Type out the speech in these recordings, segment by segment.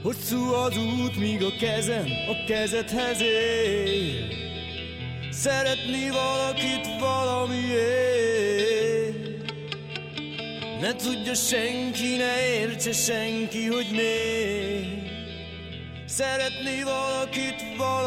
Hosszú az út, míg a kezem a kezedhez ér. Szeretni valakit valamiért. Ne tudja senki, ne értse senki, hogy miért. Szeretni valakit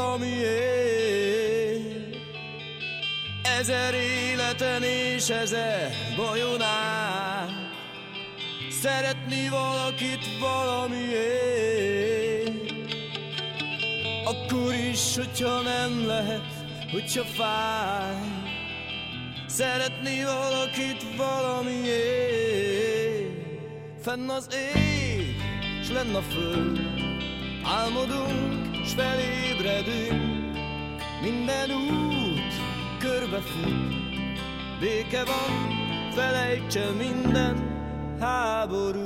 valamiért. Ezer életen és ezer bajon át. Szeretni valakit valamiért. Akkor is, hogyha nem lehet, hogyha fáj. Szeretni valakit valamiért. Fenn az ég, s lenn a föld. Álmodunk, s felébredünk. Minden út körbefut. Béke van, felejts el minden háború.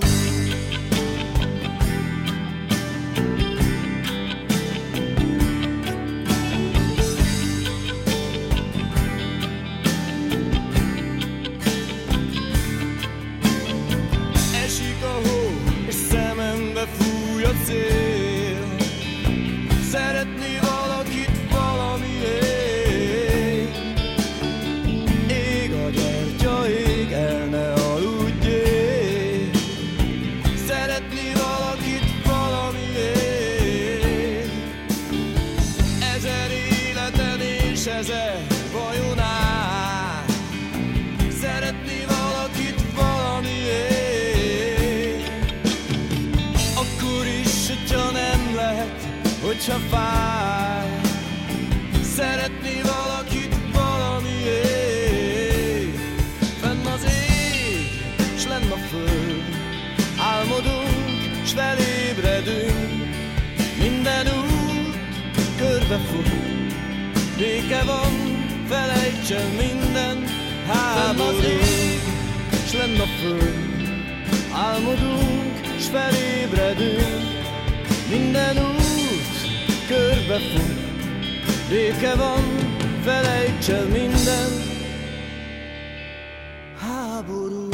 Esik a hó, és szemembe fúj a szél. Szeretni valakit valamiért. Ég a gyertya, ég el, ne aludjél. Szeretni valakit valamiért. Ezer életen és ezer bajon át. Szeretni valakit valamiért. Akkor is, hogyha nem lehet, hogyha fáj. Szeretni valakit valamiért. Fenn az ég, s lenn a föld. Álmodunk, s felébredünk. Minden út körbefut. Béke van, felejts el minden háború. Fenn az ég, s lenn a föld. Álmodunk, s felébredünk. Minden út körbefut. Béke van, felejts el minden háború.